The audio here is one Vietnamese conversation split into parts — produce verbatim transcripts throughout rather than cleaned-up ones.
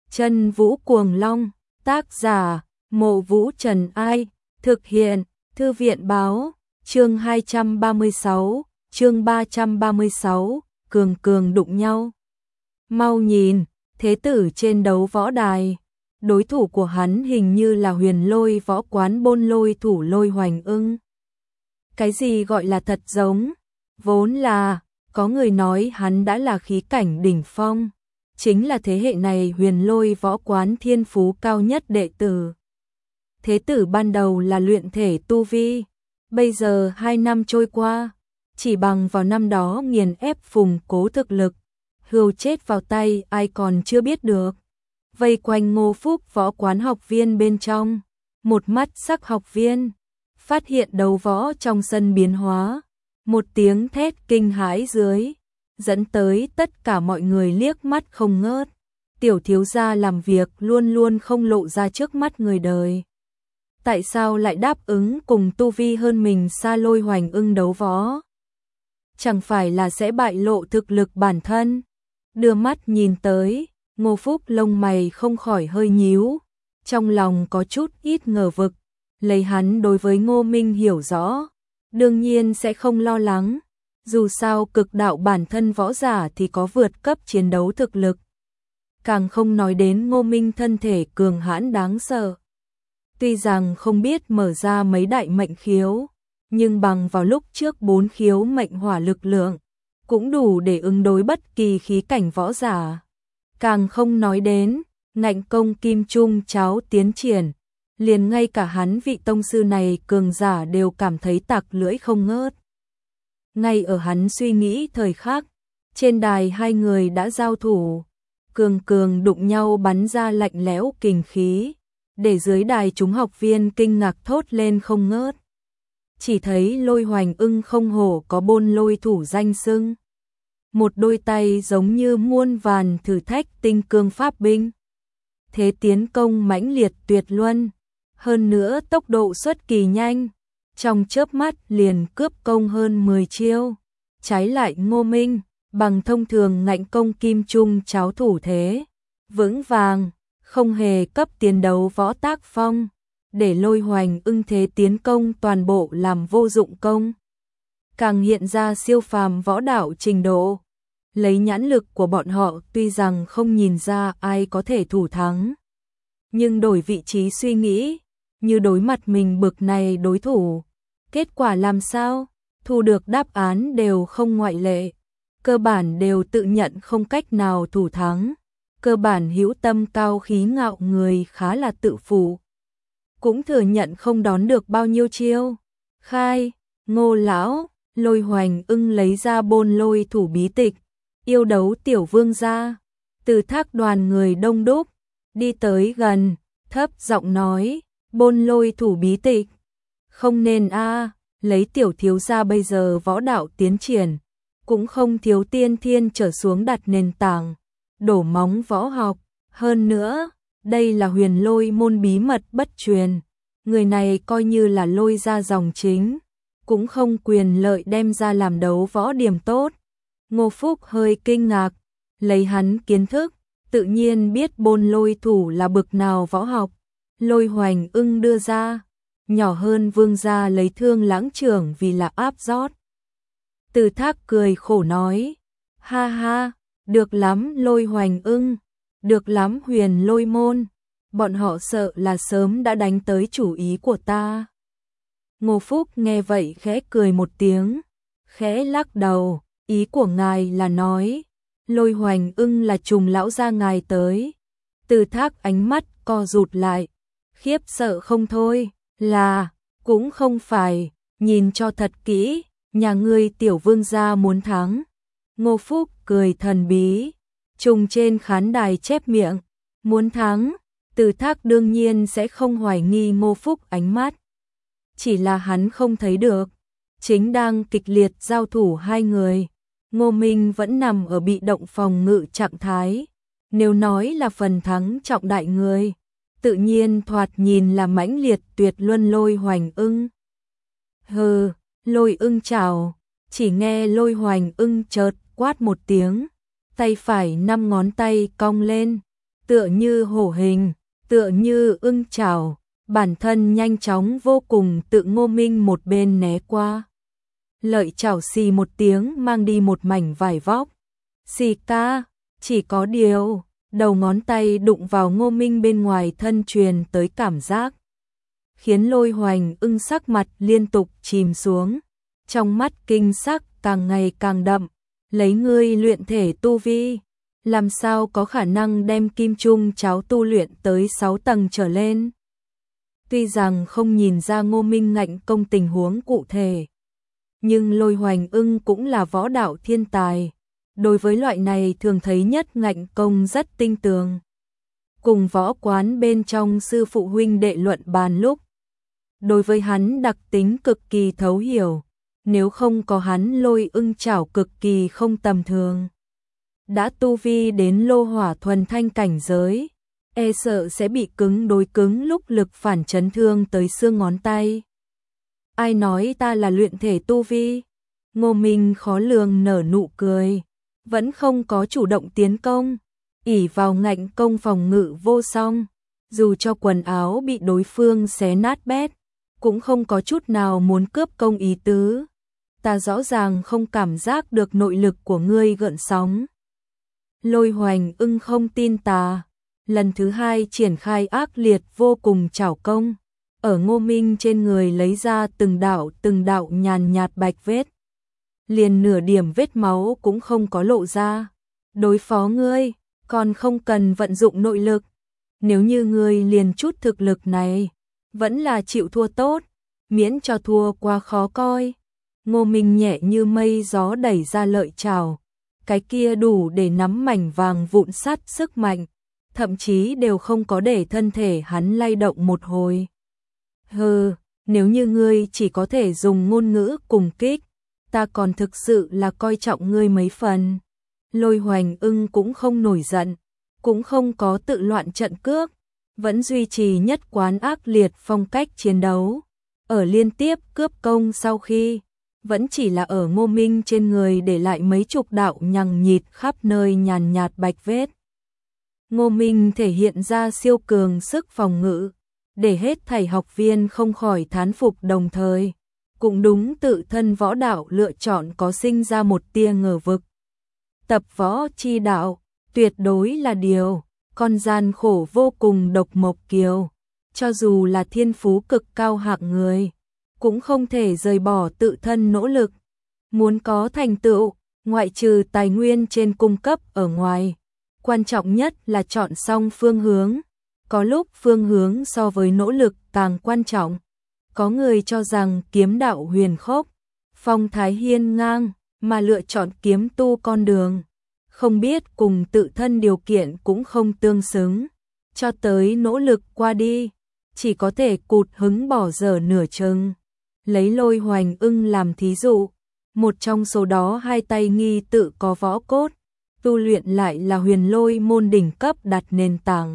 Chân Vũ Cuồng Long, tác giả, Mộ Vũ Trần Ai, thực hiện, Thư viện Báo, chương hai trăm ba mươi sáu, chương ba trăm ba mươi sáu, cường cường đụng nhau. Mau nhìn, thế tử trên đấu võ đài, đối thủ của hắn hình như là Huyền Lôi võ quán Bôn Lôi thủ Lôi Hoành Ưng. Cái gì gọi là thật giống? Vốn là, có người nói hắn đã là khí cảnh đỉnh phong, chính là thế hệ này Huyền Lôi võ quán thiên phú cao nhất đệ tử. Thế tử ban đầu là luyện thể tu vi, bây giờ hai năm trôi qua, chỉ bằng vào năm đó nghiền ép phùng cố thực lực, hươu chết vào tay ai còn chưa biết được. Vây quanh Ngô Phúc võ quán học viên bên trong, một mắt sắc học viên, phát hiện đấu võ trong sân biến hóa, một tiếng thét kinh hãi dưới, dẫn tới tất cả mọi người liếc mắt không ngớt. Tiểu thiếu gia làm việc luôn luôn không lộ ra trước mắt người đời. Tại sao lại đáp ứng cùng tu vi hơn mình xa Lôi Hoành Ưng đấu võ? Chẳng phải là sẽ bại lộ thực lực bản thân? Đưa mắt nhìn tới, Ngô Phúc lông mày không khỏi hơi nhíu, trong lòng có chút ít ngờ vực, lấy hắn đối với Ngô Minh hiểu rõ, đương nhiên sẽ không lo lắng, dù sao cực đạo bản thân võ giả thì có vượt cấp chiến đấu thực lực. Càng không nói đến Ngô Minh thân thể cường hãn đáng sợ. Tuy rằng không biết mở ra mấy đại mệnh khiếu, nhưng bằng vào lúc trước bốn khiếu mệnh hỏa lực lượng, cũng đủ để ứng đối bất kỳ khí cảnh võ giả. Càng không nói đến, ngạnh công kim trung cháo tiến triển, liền ngay cả hắn vị tông sư này cường giả đều cảm thấy tạc lưỡi không ngớt. Ngay ở hắn suy nghĩ thời khắc, trên đài hai người đã giao thủ, cường cường đụng nhau bắn ra lạnh lẽo kình khí, để dưới đài chúng học viên kinh ngạc thốt lên không ngớt. Chỉ thấy Lôi Hoành Ưng không hổ có Bôn Lôi thủ danh xưng, một đôi tay giống như muôn vàn thử thách tinh cương pháp binh, thế tiến công mãnh liệt tuyệt luân, hơn nữa tốc độ xuất kỳ nhanh, trong chớp mắt liền cướp công hơn mười chiêu. Trái lại Ngô Minh, bằng thông thường ngạnh công kim trung cháo thủ thế, vững vàng, không hề cấp tiền đấu võ tác phong, để Lôi Hoành Ưng thế tiến công toàn bộ làm vô dụng công. Càng hiện ra siêu phàm võ đạo trình độ. Lấy nhãn lực của bọn họ tuy rằng không nhìn ra ai có thể thủ thắng, nhưng đổi vị trí suy nghĩ, như đối mặt mình bực này đối thủ, kết quả làm sao? Thu được đáp án đều không ngoại lệ, cơ bản đều tự nhận không cách nào thủ thắng, cơ bản hữu tâm cao khí ngạo người khá là tự phụ, cũng thừa nhận không đón được bao nhiêu chiêu. Khai, Ngô lão, Lôi Hoành Ưng lấy ra Bôn Lôi thủ bí tịch, yêu đấu tiểu vương gia. Từ Thác đoàn người đông đúc, đi tới gần, thấp giọng nói, Bôn Lôi thủ bí tịch, không nên a, lấy tiểu thiếu gia bây giờ võ đạo tiến triển, cũng không thiếu tiên thiên trở xuống đặt nền tảng, đổ móng võ học, hơn nữa, đây là Huyền Lôi môn bí mật bất truyền, người này coi như là Lôi gia dòng chính, cũng không quyền lợi đem ra làm đấu võ điểm tốt. Ngô Phúc hơi kinh ngạc, lấy hắn kiến thức, tự nhiên biết Bôn Lôi thủ là bực nào võ học. Lôi Hoành Ưng đưa ra, nhỏ hơn vương gia lấy Thương Lãng trưởng vì là áp rót. Từ Thác cười khổ nói, ha ha, được lắm Lôi Hoành Ưng, được lắm Huyền Lôi môn, bọn họ sợ là sớm đã đánh tới chủ ý của ta. Ngô Phúc nghe vậy khẽ cười một tiếng, khẽ lắc đầu. Ý của ngài là nói, Lôi Hoành Ưng là trùng lão gia ngài tới. Từ Thác ánh mắt co rụt lại, khiếp sợ không thôi, là, cũng không phải, nhìn cho thật kỹ, nhà ngươi tiểu vương gia muốn thắng. Ngô Phúc cười thần bí, trùng trên khán đài chép miệng, muốn thắng, Từ Thác đương nhiên sẽ không hoài nghi Ngô Phúc ánh mắt. Chỉ là hắn không thấy được, chính đang kịch liệt giao thủ hai người. Ngô Minh vẫn nằm ở bị động phòng ngự trạng thái, nếu nói là phần thắng trọng đại người, tự nhiên thoạt nhìn là mãnh liệt tuyệt luân Lôi Hoành Ưng. Hừ, Lôi Ưng chào, chỉ nghe Lôi Hoành Ưng chợt quát một tiếng, tay phải năm ngón tay cong lên, tựa như hổ hình, tựa như ưng chảo, bản thân nhanh chóng vô cùng tự Ngô Minh một bên né qua. Lợi chảo xì một tiếng mang đi một mảnh vải vóc. Xì ca, chỉ có điều, đầu ngón tay đụng vào Ngô Minh bên ngoài thân truyền tới cảm giác, khiến Lôi Hoành Ưng sắc mặt liên tục chìm xuống, trong mắt kinh sắc càng ngày càng đậm, lấy ngươi luyện thể tu vi, làm sao có khả năng đem kim trung cháo tu luyện tới sáu tầng trở lên. Tuy rằng không nhìn ra Ngô Minh ngạnh công tình huống cụ thể, nhưng Lôi Hoành Ưng cũng là võ đạo thiên tài, đối với loại này thường thấy nhất ngạnh công rất tinh tường. Cùng võ quán bên trong sư phụ huynh đệ luận bàn lúc, đối với hắn đặc tính cực kỳ thấu hiểu, nếu không có hắn Lôi Ưng chảo cực kỳ không tầm thường. Đã tu vi đến lô hỏa thuần thanh cảnh giới, e sợ sẽ bị cứng đối cứng lúc lực phản chấn thương tới xương ngón tay. Ai nói ta là luyện thể tu vi? Ngô Minh khó lường nở nụ cười, vẫn không có chủ động tiến công, ỷ vào ngạnh công phòng ngự vô song, dù cho quần áo bị đối phương xé nát bét, cũng không có chút nào muốn cướp công ý tứ. Ta rõ ràng không cảm giác được nội lực của ngươi gợn sóng. Lôi Hoành Ưng không tin tà, lần thứ hai triển khai ác liệt vô cùng chảo công, ở Ngô Minh trên người lấy ra từng đạo từng đạo nhàn nhạt bạch vết, liền nửa điểm vết máu cũng không có lộ ra. Đối phó ngươi, còn không cần vận dụng nội lực, nếu như ngươi liền chút thực lực này, vẫn là chịu thua tốt, miễn cho thua quá khó coi. Ngô Minh nhẹ như mây gió đẩy ra lợi chảo, cái kia đủ để nắm mảnh vàng vụn sắt sức mạnh, thậm chí đều không có để thân thể hắn lay động một hồi. Hừ, nếu như ngươi chỉ có thể dùng ngôn ngữ cùng kích, ta còn thực sự là coi trọng ngươi mấy phần. Lôi Hoành Ưng cũng không nổi giận, cũng không có tự loạn trận cước, vẫn duy trì nhất quán ác liệt phong cách chiến đấu. Ở liên tiếp cướp công sau khi, vẫn chỉ là ở Ngô Minh trên người để lại mấy chục đạo nhằng nhịt khắp nơi nhàn nhạt bạch vết. Ngô Minh thể hiện ra siêu cường sức phòng ngự, để hết thảy học viên không khỏi thán phục, đồng thời cũng đúng tự thân võ đạo lựa chọn có sinh ra một tia ngờ vực. Tập võ chi đạo, tuyệt đối là điều, con gian khổ vô cùng độc mộc kiều, cho dù là thiên phú cực cao hạng người, cũng không thể rời bỏ tự thân nỗ lực. Muốn có thành tựu, ngoại trừ tài nguyên trên cung cấp ở ngoài, quan trọng nhất là chọn xong phương hướng. Có lúc phương hướng so với nỗ lực càng quan trọng. Có người cho rằng kiếm đạo huyền khốc, phong thái hiên ngang, mà lựa chọn kiếm tu con đường, không biết cùng tự thân điều kiện cũng không tương xứng, cho tới nỗ lực qua đi, chỉ có thể cụt hứng bỏ dở nửa chừng. Lấy Lôi Hoành Ưng làm thí dụ, một trong số đó hai tay nghi tự có võ cốt, tu luyện lại là huyền lôi môn đỉnh cấp đặt nền tảng.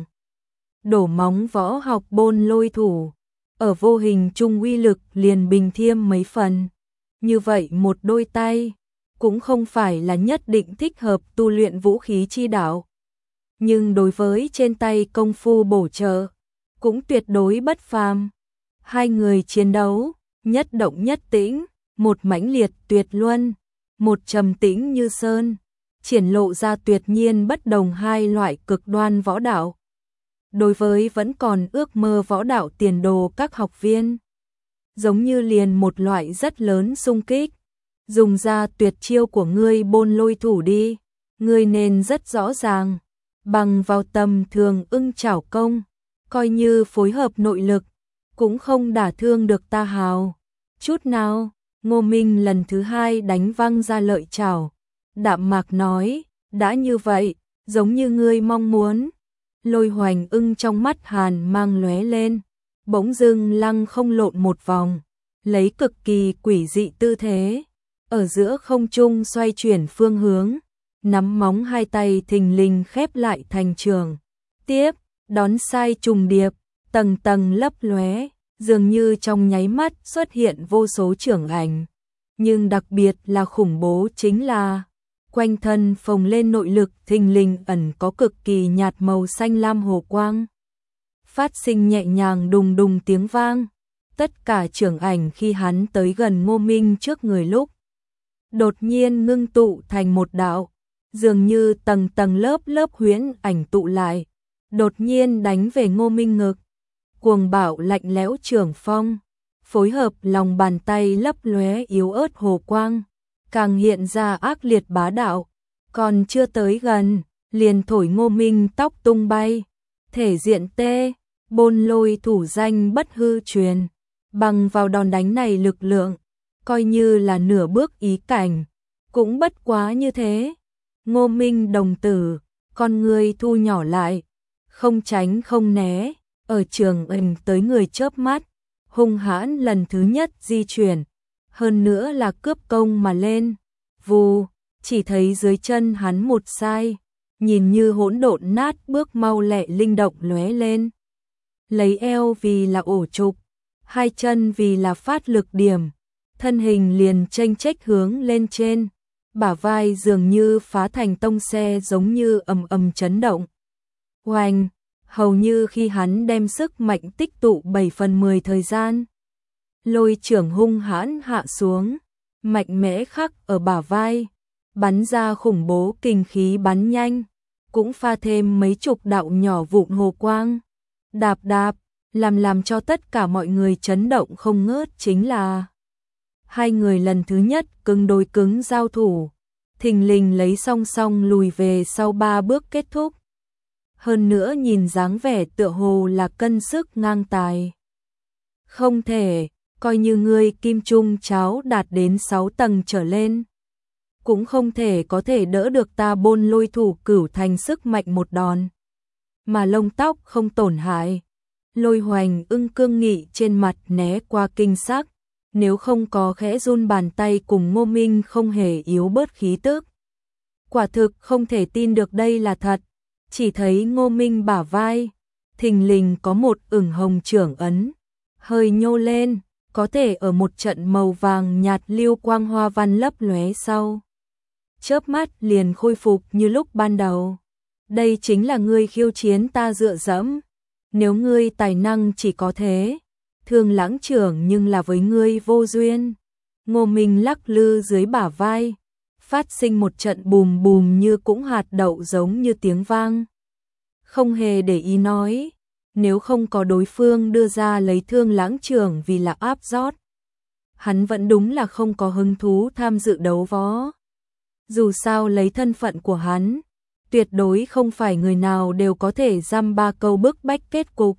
Đổ móng võ học bôn lôi thủ, ở vô hình trung uy lực liền bình thiêm mấy phần. Như vậy một đôi tay, cũng không phải là nhất định thích hợp tu luyện vũ khí chi đạo. Nhưng đối với trên tay công phu bổ trợ, cũng tuyệt đối bất phàm. Hai người chiến đấu, nhất động nhất tĩnh, một mãnh liệt tuyệt luân, một trầm tĩnh như sơn, triển lộ ra tuyệt nhiên bất đồng hai loại cực đoan võ đạo. Đối với vẫn còn ước mơ võ đạo tiền đồ các học viên, giống như liền một loại rất lớn xung kích. Dùng ra tuyệt chiêu của ngươi bôn lôi thủ đi, ngươi nên rất rõ ràng, bằng vào tầm thường ưng chảo công, coi như phối hợp nội lực, cũng không đả thương được ta hào chút nào. Ngô Minh lần thứ hai đánh văng ra lợi chảo, đạm mạc nói, đã như vậy, giống như ngươi mong muốn. Lôi Hoành Ưng trong mắt hàn mang lóe lên, bỗng dưng lăng không lộn một vòng, lấy cực kỳ quỷ dị tư thế, ở giữa không trung xoay chuyển phương hướng, nắm móng hai tay thình lình khép lại thành trường. Tiếp, đón sai trùng điệp, tầng tầng lấp lóe, dường như trong nháy mắt xuất hiện vô số trưởng ảnh. Nhưng đặc biệt là khủng bố chính là, quanh thân phồng lên nội lực thình lình ẩn có cực kỳ nhạt màu xanh lam hồ quang. Phát sinh nhẹ nhàng đùng đùng tiếng vang, tất cả trưởng ảnh khi hắn tới gần Ngô Minh trước người lúc đột nhiên ngưng tụ thành một đạo, dường như tầng tầng lớp lớp huyễn ảnh tụ lại, đột nhiên đánh về Ngô Minh ngực. Cuồng bạo lạnh lẽo trưởng phong, phối hợp lòng bàn tay lấp lóe yếu ớt hồ quang, càng hiện ra ác liệt bá đạo, còn chưa tới gần, liền thổi Ngô Minh tóc tung bay, thể diện tê, bôn lôi thủ danh bất hư truyền, bằng vào đòn đánh này lực lượng, coi như là nửa bước ý cảnh, cũng bất quá như thế. Ngô Minh đồng tử, con người thu nhỏ lại, không tránh không né, ở trường ình tới người chớp mắt, hung hãn lần thứ nhất di chuyển, hơn nữa là cướp công mà lên, vù, chỉ thấy dưới chân hắn một sai, nhìn như hỗn độn nát bước mau lẹ linh động lóe lên. Lấy eo vì là ổ trục, hai chân vì là phát lực điểm, thân hình liền chênh chếch hướng lên trên, bả vai dường như phá thành tông xe giống như ầm ầm chấn động. Oanh, hầu như khi hắn đem sức mạnh tích tụ bảy phần mười thời gian. Lôi trưởng hung hãn hạ xuống, mạnh mẽ khắc ở bả vai, bắn ra khủng bố kinh khí bắn nhanh, cũng pha thêm mấy chục đạo nhỏ vụn hồ quang. Đạp đạp, làm làm cho tất cả mọi người chấn động không ngớt chính là hai người lần thứ nhất cứng đối cứng giao thủ, thình lình lấy song song lùi về sau ba bước kết thúc. Hơn nữa nhìn dáng vẻ tựa hồ là cân sức ngang tài. Không thể, coi như ngươi kim trung cháo đạt đến sáu tầng trở lên, cũng không thể có thể đỡ được ta bôn lôi thủ cửu thành sức mạnh một đòn. Mà lông tóc không tổn hại. Lôi Hoành ưng cương nghị trên mặt né qua kinh sắc, nếu không có khẽ run bàn tay cùng Ngô Minh không hề yếu bớt khí tức. Quả thực không thể tin được đây là thật, chỉ thấy Ngô Minh bả vai, thình lình có một ửng hồng trưởng ấn, hơi nhô lên, có thể ở một trận màu vàng nhạt lưu quang hoa văn lấp lóe sau. Chớp mắt liền khôi phục như lúc ban đầu. Đây chính là ngươi khiêu chiến ta dựa dẫm. Nếu ngươi tài năng chỉ có thế, Thương Lãng trưởng nhưng là với ngươi vô duyên. Ngô Minh lắc lư dưới bả vai, phát sinh một trận bùm bùm như cũng hạt đậu giống như tiếng vang. Không hề để ý nói, nếu không có đối phương đưa ra lấy Thương Lãng trưởng vì là áp rót, hắn vẫn đúng là không có hứng thú tham dự đấu võ. Dù sao lấy thân phận của hắn, tuyệt đối không phải người nào đều có thể dăm ba câu bức bách kết cục.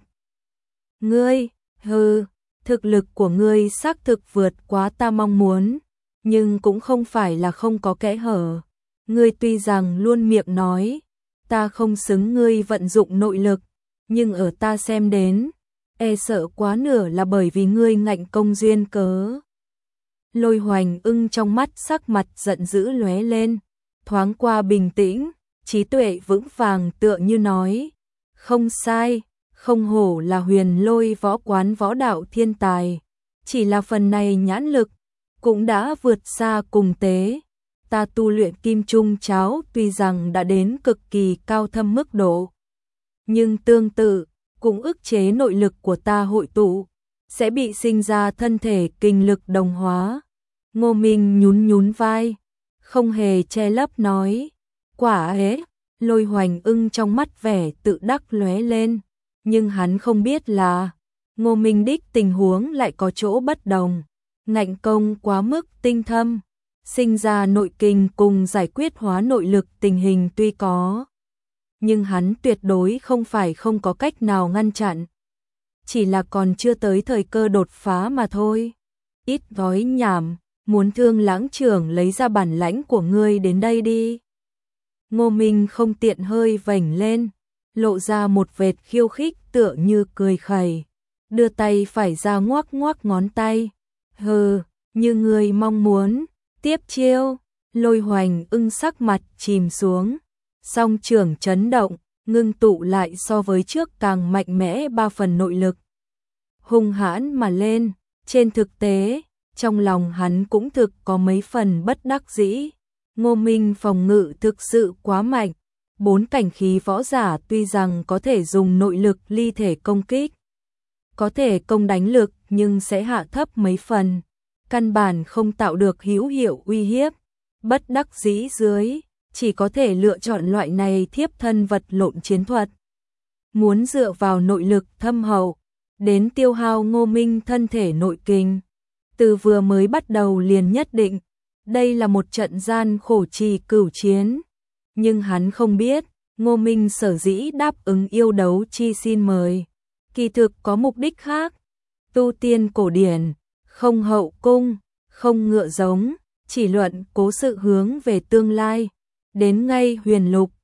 Ngươi, hừ, thực lực của ngươi xác thực vượt quá ta mong muốn, nhưng cũng không phải là không có kẽ hở. Ngươi tuy rằng luôn miệng nói, ta không xứng ngươi vận dụng nội lực, nhưng ở ta xem đến, e sợ quá nửa là bởi vì ngươi ngạnh công duyên cớ. Lôi Hoành ưng trong mắt sắc mặt giận dữ lóe lên, thoáng qua bình tĩnh, trí tuệ vững vàng tựa như nói, không sai, không hổ là huyền lôi võ quán võ đạo thiên tài, chỉ là phần này nhãn lực, cũng đã vượt xa cùng tế. Ta tu luyện kim trung cháo tuy rằng đã đến cực kỳ cao thâm mức độ, nhưng tương tự, cũng ức chế nội lực của ta hội tụ, sẽ bị sinh ra thân thể kinh lực đồng hóa. Ngô Minh nhún nhún vai, không hề che lấp nói, quả ấy. Lôi Hoành ưng trong mắt vẻ tự đắc lóe lên, nhưng hắn không biết là Ngô Minh đích tình huống lại có chỗ bất đồng, ngạnh công quá mức tinh thâm, sinh ra nội kinh cùng giải quyết hóa nội lực tình hình tuy có, nhưng hắn tuyệt đối không phải không có cách nào ngăn chặn, chỉ là còn chưa tới thời cơ đột phá mà thôi. Ít nói nhảm, muốn Thương Lãng trưởng lấy ra bản lãnh của ngươi đến đây đi. Ngô Minh không tiện hơi vểnh lên, lộ ra một vệt khiêu khích tựa như cười khẩy, đưa tay phải ra ngoắc ngoắc ngón tay. Hừ, như người mong muốn, tiếp chiêu. Lôi Hoành ưng sắc mặt chìm xuống, song trưởng chấn động, ngưng tụ lại so với trước càng mạnh mẽ ba phần nội lực. Hung hãn mà lên, trên thực tế, trong lòng hắn cũng thực có mấy phần bất đắc dĩ. Ngô Minh phòng ngự thực sự quá mạnh. Bốn cảnh khí võ giả tuy rằng có thể dùng nội lực ly thể công kích, có thể công đánh lực nhưng sẽ hạ thấp mấy phần, căn bản không tạo được hữu hiệu uy hiếp. Bất đắc dĩ dưới, chỉ có thể lựa chọn loại này thiếp thân vật lộn chiến thuật. Muốn dựa vào nội lực thâm hậu, đến tiêu hao Ngô Minh thân thể nội kình. Từ vừa mới bắt đầu liền nhất định, đây là một trận gian khổ trì cửu chiến. Nhưng hắn không biết, Ngô Minh sở dĩ đáp ứng yêu đấu chi xin mời, kỳ thực có mục đích khác. Tu tiên cổ điển, không hậu cung, không ngựa giống, chỉ luận cố sự hướng về tương lai. Đến ngay huyền lục,